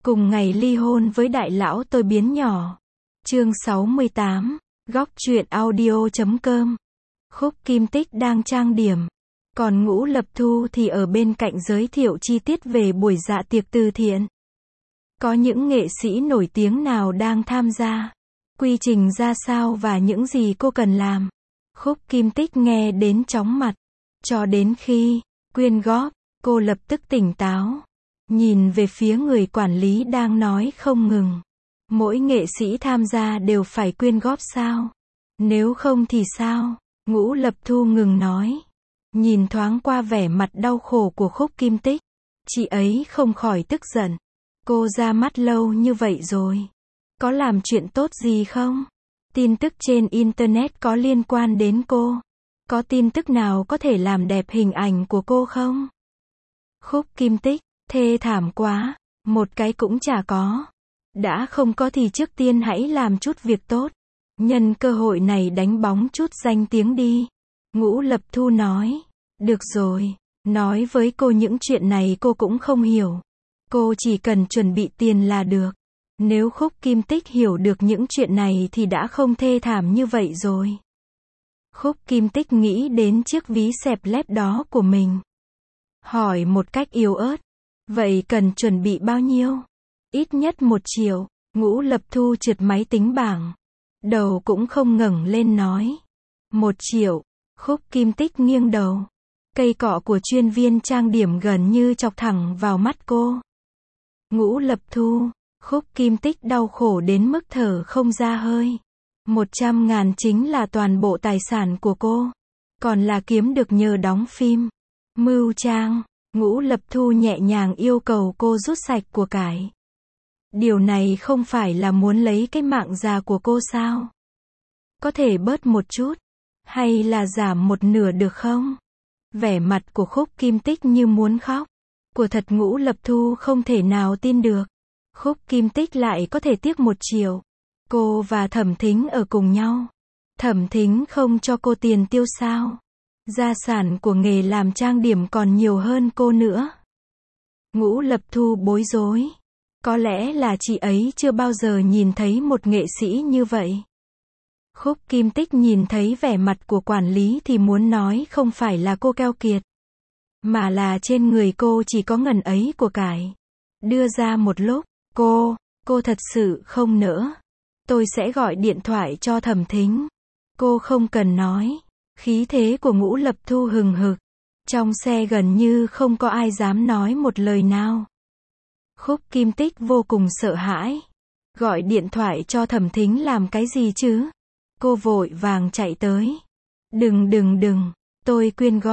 Cùng ngày ly hôn với đại lão tôi biến nhỏ. Chương 68, góc truyện audio.com. Khúc Kim Tích đang trang điểm. Còn Ngũ Lập Thu thì ở bên cạnh giới thiệu chi tiết về buổi dạ tiệc từ thiện. Có những nghệ sĩ nổi tiếng nào đang tham gia? Quy trình ra sao và những gì cô cần làm? Khúc Kim Tích nghe đến chóng mặt. Cho đến khi quyên góp, cô lập tức tỉnh táo. Nhìn về phía người quản lý đang nói không ngừng. Mỗi nghệ sĩ tham gia đều phải quyên góp sao? Nếu không thì sao? Ngũ Lập Thu ngừng nói. Nhìn thoáng qua vẻ mặt đau khổ của Khúc Kim Tích. Chị ấy không khỏi tức giận. Cô ra mắt lâu như vậy rồi. Có làm chuyện tốt gì không? Tin tức trên Internet có liên quan đến cô. Có tin tức nào có thể làm đẹp hình ảnh của cô không? Khúc Kim Tích, thê thảm quá, một cái cũng chả có. Đã không có thì trước tiên hãy làm chút việc tốt. Nhân cơ hội này đánh bóng chút danh tiếng đi. Ngũ Lập Thu nói. Được rồi, nói với cô những chuyện này cô cũng không hiểu. Cô chỉ cần chuẩn bị tiền là được. Nếu Khúc Kim Tích hiểu được những chuyện này thì đã không thê thảm như vậy rồi. Khúc Kim Tích nghĩ đến chiếc ví xẹp lép đó của mình. Hỏi một cách yếu ớt. Vậy cần chuẩn bị bao nhiêu? Ít nhất 1 triệu. Ngũ Lập Thu trượt máy tính bảng. Đầu cũng không ngẩng lên nói. 1 triệu. Khúc Kim Tích nghiêng đầu. Cây cọ của chuyên viên trang điểm gần như chọc thẳng vào mắt cô. Ngũ Lập Thu. Khúc Kim Tích đau khổ đến mức thở không ra hơi. 100.000 chính là toàn bộ tài sản của cô. Còn là kiếm được nhờ đóng phim. Mưu trang. Ngũ Lập Thu nhẹ nhàng yêu cầu cô rút sạch của cải. Điều này không phải là muốn lấy cái mạng già của cô sao? Có thể bớt một chút. Hay là giảm một nửa được không? Vẻ mặt của Khúc Kim Tích như muốn khóc. Của thật Ngũ Lập Thu không thể nào tin được. Khúc Kim Tích lại có thể tiếc 1 triệu. Cô và Thẩm Thính ở cùng nhau. Thẩm Thính không cho cô tiền tiêu sao? Gia sản của nghề làm trang điểm còn nhiều hơn cô nữa. Ngũ Lập Thu bối rối. Có lẽ là chị ấy chưa bao giờ nhìn thấy một nghệ sĩ như vậy. Khúc Kim Tích nhìn thấy vẻ mặt của quản lý thì muốn nói không phải là cô keo kiệt. Mà là trên người cô chỉ có ngần ấy của cải. Đưa ra một lúc, cô thật sự không nỡ. Tôi sẽ gọi điện thoại cho Thẩm Thính. Cô không cần nói. Khí thế của Ngũ Lập Thu hừng hực. Trong xe gần như không có ai dám nói một lời nào. Khúc Kim Tích vô cùng sợ hãi. Gọi điện thoại cho Thẩm Thính làm cái gì chứ? Cô vội vàng chạy tới. Đừng, tôi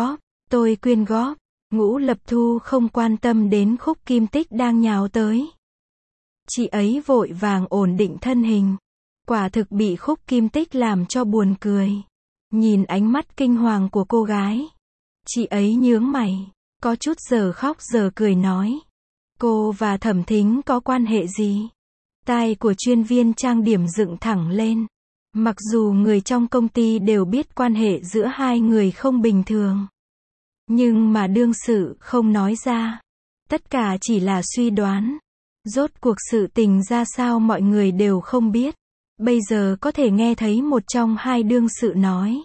quyên góp. Ngũ Lập Thu không quan tâm đến Khúc Kim Tích đang nhào tới. Chị ấy vội vàng ổn định thân hình. Quả thực bị Khúc Kim Tích làm cho buồn cười. Nhìn ánh mắt kinh hoàng của cô gái. Chị ấy nhướng mày. Có chút giờ khóc giờ cười nói. Cô và Thẩm Thính có quan hệ gì? Tai của chuyên viên trang điểm dựng thẳng lên. Mặc dù người trong công ty đều biết quan hệ giữa hai người không bình thường. Nhưng mà đương sự không nói ra. Tất cả chỉ là suy đoán. Rốt cuộc sự tình ra sao mọi người đều không biết. Bây giờ có thể nghe thấy một trong hai đương sự nói.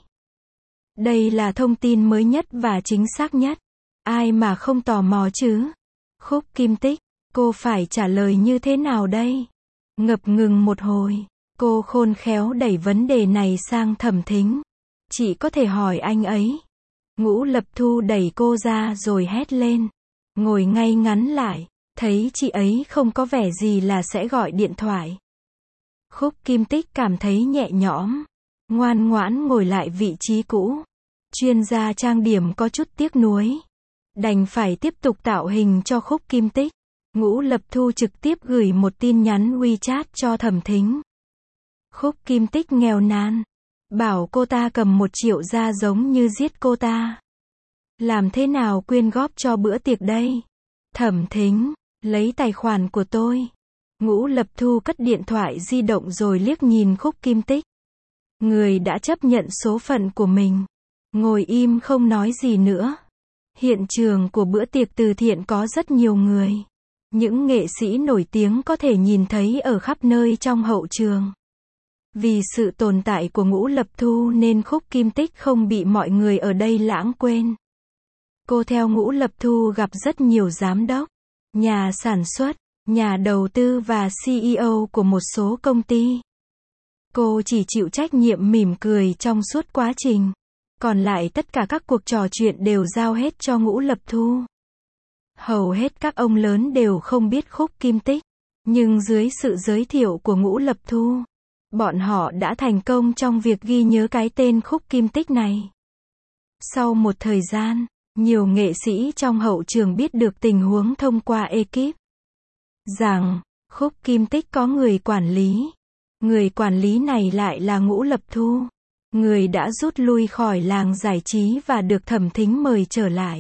Đây là thông tin mới nhất và chính xác nhất. Ai mà không tò mò chứ? Khúc Kim Tích, cô phải trả lời như thế nào đây? Ngập ngừng một hồi, cô khôn khéo đẩy vấn đề này sang Thẩm Thính. Chị có thể hỏi anh ấy. Ngũ Lập Thu đẩy cô ra rồi hét lên. Ngồi ngay ngắn lại, thấy chị ấy không có vẻ gì là sẽ gọi điện thoại. Khúc Kim Tích cảm thấy nhẹ nhõm. Ngoan ngoãn ngồi lại vị trí cũ. Chuyên gia trang điểm có chút tiếc nuối. Đành phải tiếp tục tạo hình cho Khúc Kim Tích. Ngũ Lập Thu trực tiếp gửi một tin nhắn WeChat cho Thẩm Thính. Khúc Kim Tích nghèo nàn. Bảo cô ta cầm 1 triệu ra giống như giết cô ta. Làm thế nào quyên góp cho bữa tiệc đây? Thẩm Thính, lấy tài khoản của tôi. Ngũ Lập Thu cất điện thoại di động rồi liếc nhìn Khúc Kim Tích. Người đã chấp nhận số phận của mình. Ngồi im không nói gì nữa. Hiện trường của bữa tiệc từ thiện có rất nhiều người. Những nghệ sĩ nổi tiếng có thể nhìn thấy ở khắp nơi trong hậu trường. Vì sự tồn tại của Ngũ Lập Thu nên Khúc Kim Tích không bị mọi người ở đây lãng quên. Cô theo Ngũ Lập Thu gặp rất nhiều giám đốc, nhà sản xuất, nhà đầu tư và CEO của một số công ty. Cô chỉ chịu trách nhiệm mỉm cười trong suốt quá trình. Còn lại tất cả các cuộc trò chuyện đều giao hết cho Ngũ Lập Thu. Hầu hết các ông lớn đều không biết Khúc Kim Tích. Nhưng dưới sự giới thiệu của Ngũ Lập Thu, bọn họ đã thành công trong việc ghi nhớ cái tên Khúc Kim Tích này. Sau một thời gian, nhiều nghệ sĩ trong hậu trường biết được tình huống thông qua ekip. Rằng, Khúc Kim Tích có người quản lý. Người quản lý này lại là Ngũ Lập Thu. Người đã rút lui khỏi làng giải trí và được Thẩm Thính mời trở lại.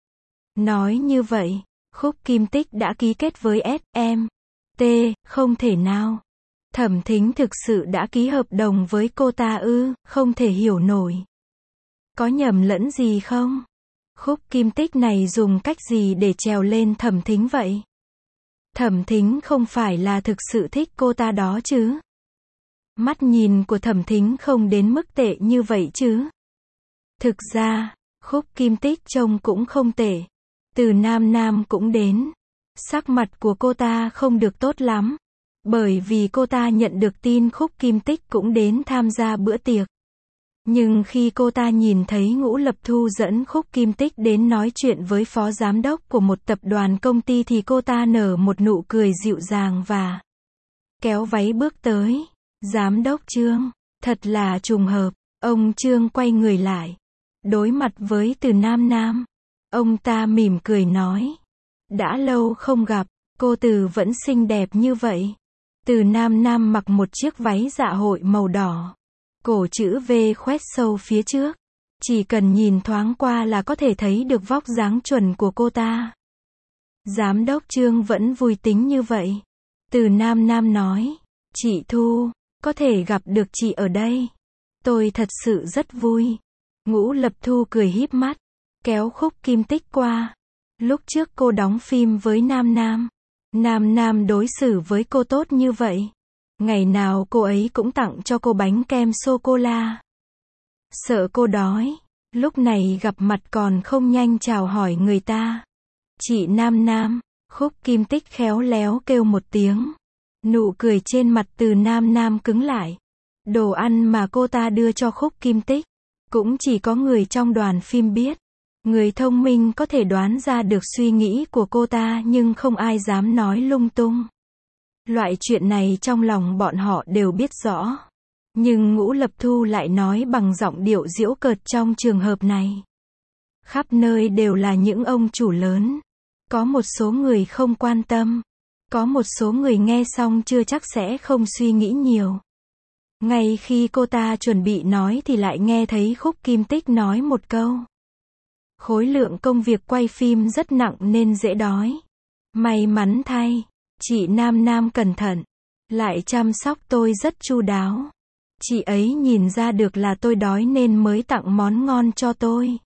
Nói như vậy, Khúc Kim Tích đã ký kết với SM. Không thể nào. Thẩm Thính thực sự đã ký hợp đồng với cô ta ư, không thể hiểu nổi. Có nhầm lẫn gì không? Khúc Kim Tích này dùng cách gì để trèo lên Thẩm Thính vậy? Thẩm Thính không phải là thực sự thích cô ta đó chứ? Mắt nhìn của Thẩm Thính không đến mức tệ như vậy chứ? Thực ra, Khúc Kim Tích trông cũng không tệ. Từ Nam Nam cũng đến. Sắc mặt của cô ta không được tốt lắm. Bởi vì cô ta nhận được tin Khúc Kim Tích cũng đến tham gia bữa tiệc. Nhưng khi cô ta nhìn thấy Ngũ Lập Thu dẫn Khúc Kim Tích đến nói chuyện với phó giám đốc của một tập đoàn công ty thì cô ta nở một nụ cười dịu dàng và kéo váy bước tới. Giám đốc Trương, thật là trùng hợp. Ông Trương quay người lại, đối mặt với Từ Nam Nam. Ông ta mỉm cười nói, đã lâu không gặp, cô Từ vẫn xinh đẹp như vậy. Từ Nam Nam mặc một chiếc váy dạ hội màu đỏ, cổ chữ V khoét sâu phía trước. Chỉ cần nhìn thoáng qua là có thể thấy được vóc dáng chuẩn của cô ta. Giám đốc Trương vẫn vui tính như vậy. Từ Nam Nam nói, chị Thu, có thể gặp được chị ở đây. Tôi thật sự rất vui. Ngũ Lập Thu cười híp mắt, kéo Khúc Kim Tích qua. Lúc trước cô đóng phim với Nam Nam. Nam Nam đối xử với cô tốt như vậy. Ngày nào cô ấy cũng tặng cho cô bánh kem sô-cô-la. Sợ cô đói. Lúc này gặp mặt còn không nhanh chào hỏi người ta. Chị Nam Nam. Khúc Kim Tích khéo léo kêu một tiếng. Nụ cười trên mặt Từ Nam Nam cứng lại. Đồ ăn mà cô ta đưa cho Khúc Kim Tích cũng chỉ có người trong đoàn phim biết. Người thông minh có thể đoán ra được suy nghĩ của cô ta nhưng không ai dám nói lung tung. Loại chuyện này trong lòng bọn họ đều biết rõ. Nhưng Ngũ Lập Thu lại nói bằng giọng điệu giễu cợt trong trường hợp này. Khắp nơi đều là những ông chủ lớn. Có một số người không quan tâm. Có một số người nghe xong chưa chắc sẽ không suy nghĩ nhiều. Ngay khi cô ta chuẩn bị nói thì lại nghe thấy Khúc Kim Tích nói một câu. Khối lượng công việc quay phim rất nặng nên dễ đói. May mắn thay, chị Nam Nam cẩn thận, lại chăm sóc tôi rất chu đáo. Chị ấy nhìn ra được là tôi đói nên mới tặng món ngon cho tôi.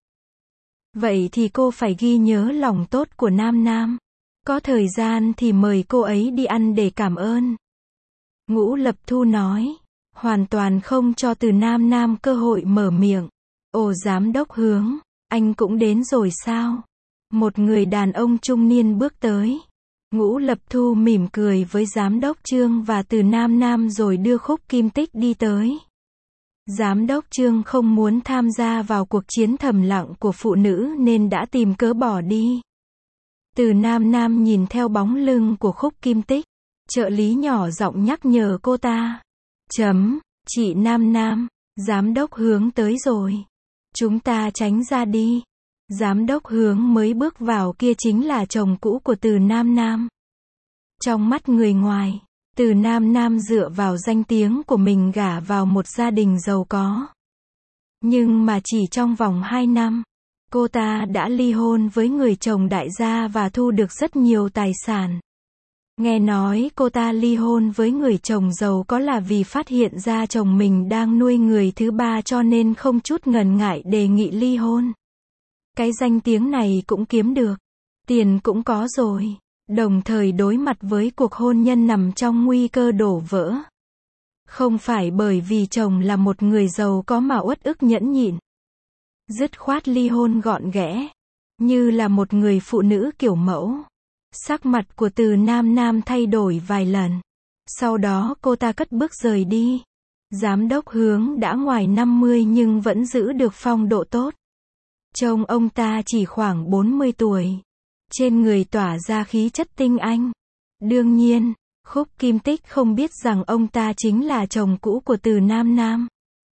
Vậy thì cô phải ghi nhớ lòng tốt của Nam Nam. Có thời gian thì mời cô ấy đi ăn để cảm ơn. Ngũ Lập Thu nói, hoàn toàn không cho Từ Nam Nam cơ hội mở miệng. Ồ giám đốc Hướng, anh cũng đến rồi sao? Một người đàn ông trung niên bước tới. Ngũ Lập Thu mỉm cười với giám đốc Trương và Từ Nam Nam rồi đưa Khúc Kim Tích đi tới. Giám đốc Trương không muốn tham gia vào cuộc chiến thầm lặng của phụ nữ nên đã tìm cớ bỏ đi. Từ Nam Nam nhìn theo bóng lưng của Khúc Kim Tích. Trợ lý nhỏ giọng nhắc nhở cô ta. Chị Nam Nam, giám đốc Hướng tới rồi. Chúng ta tránh ra đi. Giám đốc Hướng mới bước vào kia chính là chồng cũ của Từ Nam Nam. Trong mắt người ngoài, Từ Nam Nam dựa vào danh tiếng của mình gả vào một gia đình giàu có. Nhưng mà chỉ trong vòng 2 năm, cô ta đã ly hôn với người chồng đại gia và thu được rất nhiều tài sản. Nghe nói cô ta ly hôn với người chồng giàu có là vì phát hiện ra chồng mình đang nuôi người thứ ba cho nên không chút ngần ngại đề nghị ly hôn. Cái danh tiếng này cũng kiếm được. Tiền cũng có rồi. đồng thời đối mặt với cuộc hôn nhân nằm trong nguy cơ đổ vỡ. Không phải bởi vì chồng là một người giàu có mà uất ức nhẫn nhịn. Dứt khoát ly hôn gọn ghẽ, như là một người phụ nữ kiểu mẫu. Sắc mặt của Từ Nam Nam thay đổi vài lần. Sau đó cô ta cất bước rời đi. Giám đốc Hướng đã ngoài 50 nhưng vẫn giữ được phong độ tốt. Trông ông ta chỉ khoảng 40 tuổi. Trên người tỏa ra khí chất tinh anh. Đương nhiên, Khúc Kim Tích không biết rằng ông ta chính là chồng cũ của Từ Nam Nam.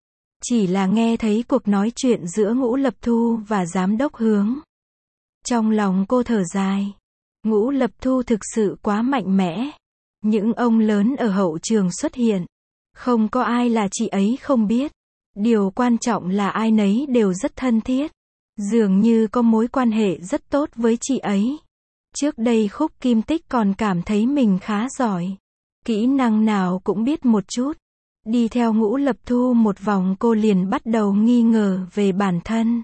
Chỉ là nghe thấy cuộc nói chuyện giữa Ngũ Lập Thu và Giám đốc Hướng. Trong lòng cô thở dài. Ngũ Lập Thu thực sự quá mạnh mẽ. Những ông lớn ở hậu trường xuất hiện. Không có ai là chị ấy không biết. Điều quan trọng là ai nấy đều rất thân thiết. Dường như có mối quan hệ rất tốt với chị ấy. Trước đây Khúc Kim Tích còn cảm thấy mình khá giỏi. Kỹ năng nào cũng biết một chút. Đi theo Ngũ Lập Thu một vòng cô liền bắt đầu nghi ngờ về bản thân.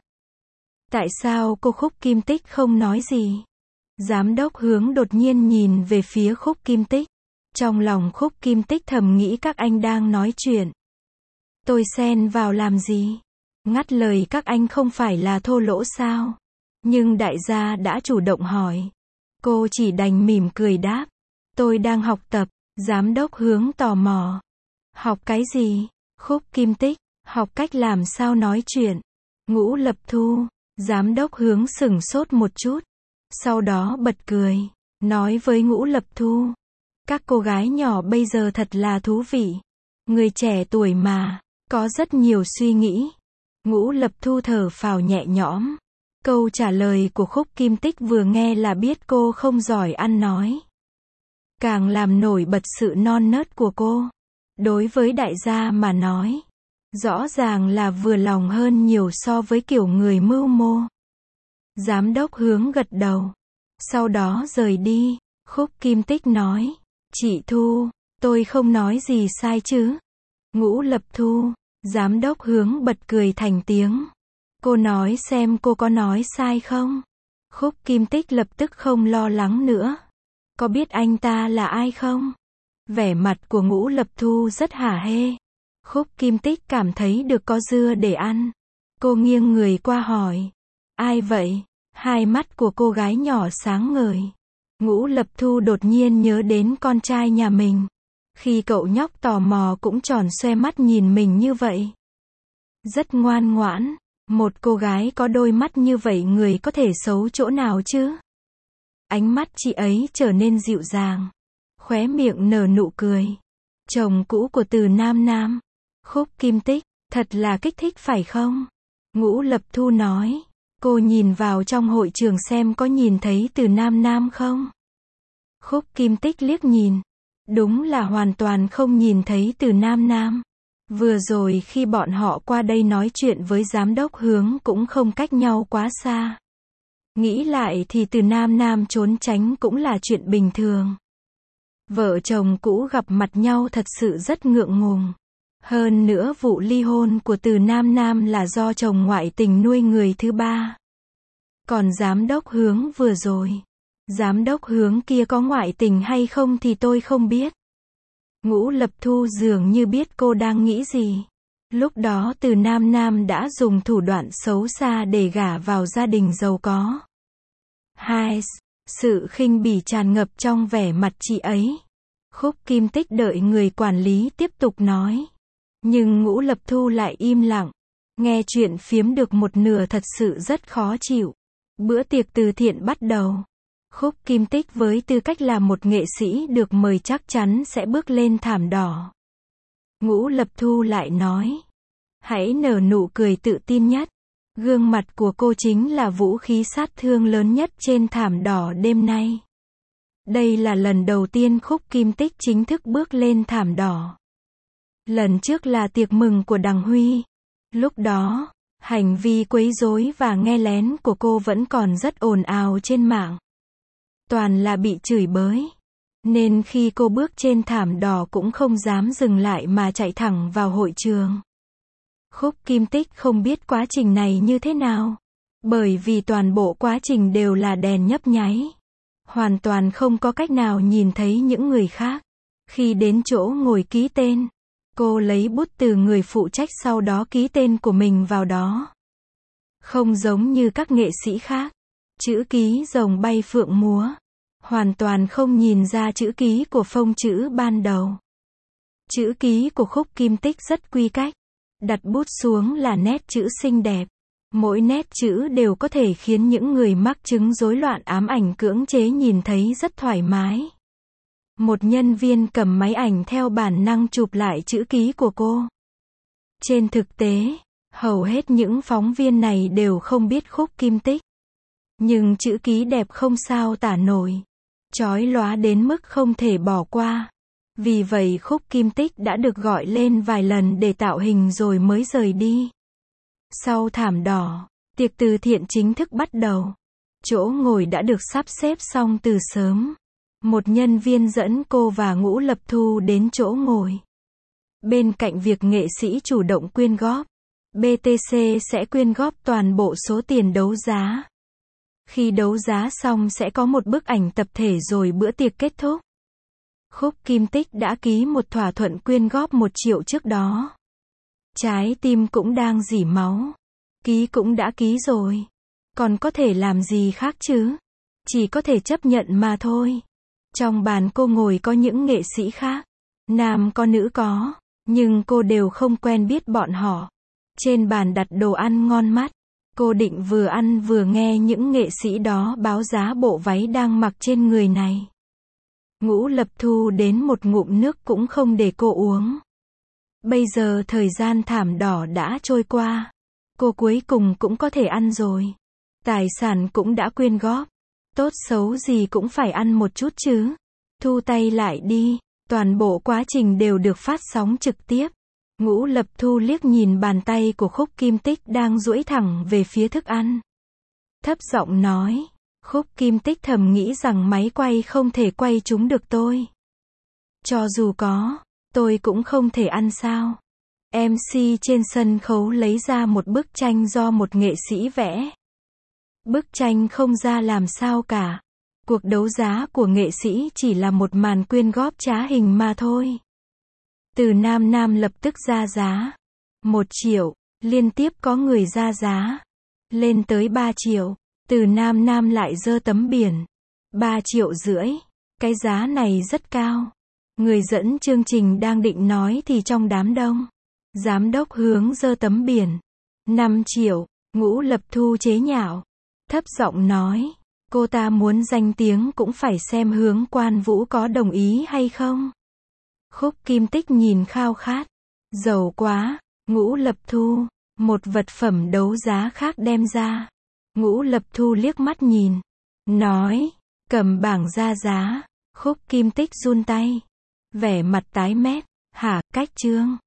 Tại sao cô Khúc Kim Tích không nói gì? Giám đốc Hướng đột nhiên nhìn về phía Khúc Kim Tích. Trong lòng Khúc Kim Tích thầm nghĩ các anh đang nói chuyện. Tôi xen vào làm gì? Ngắt lời các anh không phải là thô lỗ sao? Nhưng đại gia đã chủ động hỏi. Cô chỉ đành mỉm cười đáp. Tôi đang học tập. Giám đốc Hướng tò mò. Học cái gì? Khúc Kim Tích. Học cách làm sao nói chuyện. Ngũ Lập Thu. Giám đốc Hướng sửng sốt một chút. Sau đó bật cười. Nói với Ngũ Lập Thu. Các cô gái nhỏ bây giờ thật là thú vị. Người trẻ tuổi mà. Có rất nhiều suy nghĩ. Ngũ Lập Thu thở phào nhẹ nhõm. Câu trả lời của Khúc Kim Tích vừa nghe là biết cô không giỏi ăn nói. Càng làm nổi bật sự non nớt của cô. Đối với đại gia mà nói. Rõ ràng là vừa lòng hơn nhiều so với kiểu người mưu mô. Giám đốc Hướng gật đầu. Sau đó rời đi. Khúc Kim Tích nói. Chị Thu, tôi không nói gì sai chứ? Ngũ Lập Thu. Giám đốc Hướng bật cười thành tiếng. Cô nói xem cô có nói sai không? Khúc Kim Tích lập tức không lo lắng nữa. Có biết anh ta là ai không? Vẻ mặt của Ngũ Lập Thu rất hả hê. Khúc Kim Tích cảm thấy được có dưa để ăn. Cô nghiêng người qua hỏi. Ai vậy? Hai mắt của cô gái nhỏ sáng ngời. Ngũ Lập Thu đột nhiên nhớ đến con trai nhà mình. Khi cậu nhóc tò mò cũng tròn xoe mắt nhìn mình như vậy. Rất ngoan ngoãn. Một cô gái có đôi mắt như vậy người có thể xấu chỗ nào chứ? Ánh mắt chị ấy trở nên dịu dàng. Khóe miệng nở nụ cười. Chồng cũ của Từ Nam Nam. Khúc Kim Tích. Thật là kích thích phải không? Ngũ Lập Thu nói. Cô nhìn vào trong hội trường xem có nhìn thấy Từ Nam Nam không? Khúc Kim Tích liếc nhìn. Đúng là hoàn toàn không nhìn thấy Từ Nam Nam. Vừa rồi khi bọn họ qua đây nói chuyện với giám đốc Hướng cũng không cách nhau quá xa. Nghĩ lại thì Từ Nam Nam trốn tránh cũng là chuyện bình thường. Vợ chồng cũ gặp mặt nhau thật sự rất ngượng ngùng. Hơn nữa vụ ly hôn của Từ Nam Nam là do chồng ngoại tình nuôi người thứ ba. Còn giám đốc Hướng vừa rồi. Giám đốc Hướng kia có ngoại tình hay không thì tôi không biết. Ngũ Lập Thu dường như biết cô đang nghĩ gì. Lúc đó Từ Nam Nam đã dùng thủ đoạn xấu xa để gả vào gia đình giàu có. Hai, sự khinh bỉ tràn ngập trong vẻ mặt chị ấy. Khúc Kim Tích đợi người quản lý tiếp tục nói. Nhưng Ngũ Lập Thu lại im lặng. Nghe chuyện phiếm được một nửa thật sự rất khó chịu. Bữa tiệc từ thiện bắt đầu. Khúc Kim Tích với tư cách là một nghệ sĩ được mời chắc chắn sẽ bước lên thảm đỏ. Ngũ Lập Thu lại nói. Hãy nở nụ cười tự tin nhất. Gương mặt của cô chính là vũ khí sát thương lớn nhất trên thảm đỏ đêm nay. Đây là lần đầu tiên Khúc Kim Tích chính thức bước lên thảm đỏ. Lần trước là tiệc mừng của Đằng Huy. Lúc đó, hành vi quấy rối và nghe lén của cô vẫn còn rất ồn ào trên mạng. Toàn là bị chửi bới. Nên khi cô bước trên thảm đỏ cũng không dám dừng lại mà chạy thẳng vào hội trường. Khúc Kim Tích không biết quá trình này như thế nào. Bởi vì toàn bộ quá trình đều là đèn nhấp nháy. hoàn toàn không có cách nào nhìn thấy những người khác. Khi đến chỗ ngồi ký tên, cô lấy bút từ người phụ trách sau đó ký tên của mình vào đó. Không giống như các nghệ sĩ khác, chữ ký rồng bay phượng múa, hoàn toàn không nhìn ra chữ ký của phông chữ ban đầu. Chữ ký của Khúc Kim Tích rất quy cách, đặt bút xuống là nét chữ xinh đẹp. Mỗi nét chữ đều có thể khiến những người mắc chứng rối loạn ám ảnh cưỡng chế nhìn thấy rất thoải mái. Một nhân viên cầm máy ảnh theo bản năng chụp lại chữ ký của cô. Trên thực tế, hầu hết những phóng viên này đều không biết Khúc Kim Tích. Nhưng chữ ký đẹp không sao tả nổi, chói lóa đến mức không thể bỏ qua. Vì vậy Khúc Kim Tích đã được gọi lên vài lần để tạo hình rồi mới rời đi. Sau thảm đỏ, tiệc từ thiện chính thức bắt đầu. Chỗ ngồi đã được sắp xếp xong từ sớm. Một nhân viên dẫn cô và Ngũ Lập Thu đến chỗ ngồi. Bên cạnh việc nghệ sĩ chủ động quyên góp, BTC sẽ quyên góp toàn bộ số tiền đấu giá. Khi đấu giá xong sẽ có một bức ảnh tập thể rồi bữa tiệc kết thúc. Khúc Kim Tích đã ký một thỏa thuận quyên góp 1 triệu trước đó. Trái tim cũng đang rỉ máu. Ký cũng đã ký rồi. Còn có thể làm gì khác chứ? Chỉ có thể chấp nhận mà thôi. Trong bàn cô ngồi có những nghệ sĩ khác. Nam có nữ có. Nhưng cô đều không quen biết bọn họ. Trên bàn đặt đồ ăn ngon mắt. Cô định vừa ăn vừa nghe những nghệ sĩ đó báo giá bộ váy đang mặc trên người này. Ngũ Lập Thu đến một ngụm nước cũng không để cô uống. Bây giờ thời gian thảm đỏ đã trôi qua. Cô cuối cùng cũng có thể ăn rồi. Tài sản cũng đã quyên góp. Tốt xấu gì cũng phải ăn một chút chứ. Thu tay lại đi. Toàn bộ quá trình đều được phát sóng trực tiếp. Ngũ Lập Thu liếc nhìn bàn tay của Khúc Kim Tích đang duỗi thẳng về phía thức ăn. Thấp giọng nói. Khúc Kim Tích thầm nghĩ rằng máy quay không thể quay chúng được tôi. Cho dù có, tôi cũng không thể ăn sao. MC trên sân khấu lấy ra một bức tranh do một nghệ sĩ vẽ. Bức tranh không ra làm sao cả. Cuộc đấu giá của nghệ sĩ chỉ là một màn quyên góp trá hình mà thôi. Từ Nam lập tức ra giá. 1 triệu, liên tiếp có người ra giá. Lên tới 3 triệu. Từ Nam lại giơ tấm biển. 3,5 triệu. Cái giá này rất cao. Người dẫn chương trình đang định nói thì trong đám đông. Giám đốc Hướng giơ tấm biển. 5 triệu. Ngũ Lập Thu chế nhạo. Thấp giọng nói. Cô ta muốn danh tiếng cũng phải xem Hướng Quan Vũ có đồng ý hay không. Khúc Kim Tích nhìn khao khát. Giàu quá. Ngũ Lập Thu. Một vật phẩm đấu giá khác đem ra. Ngũ Lập Thu liếc mắt nhìn. Nói. Cầm bảng ra giá. Khúc Kim Tích run tay. Vẻ mặt tái mét. Hả, cách chương.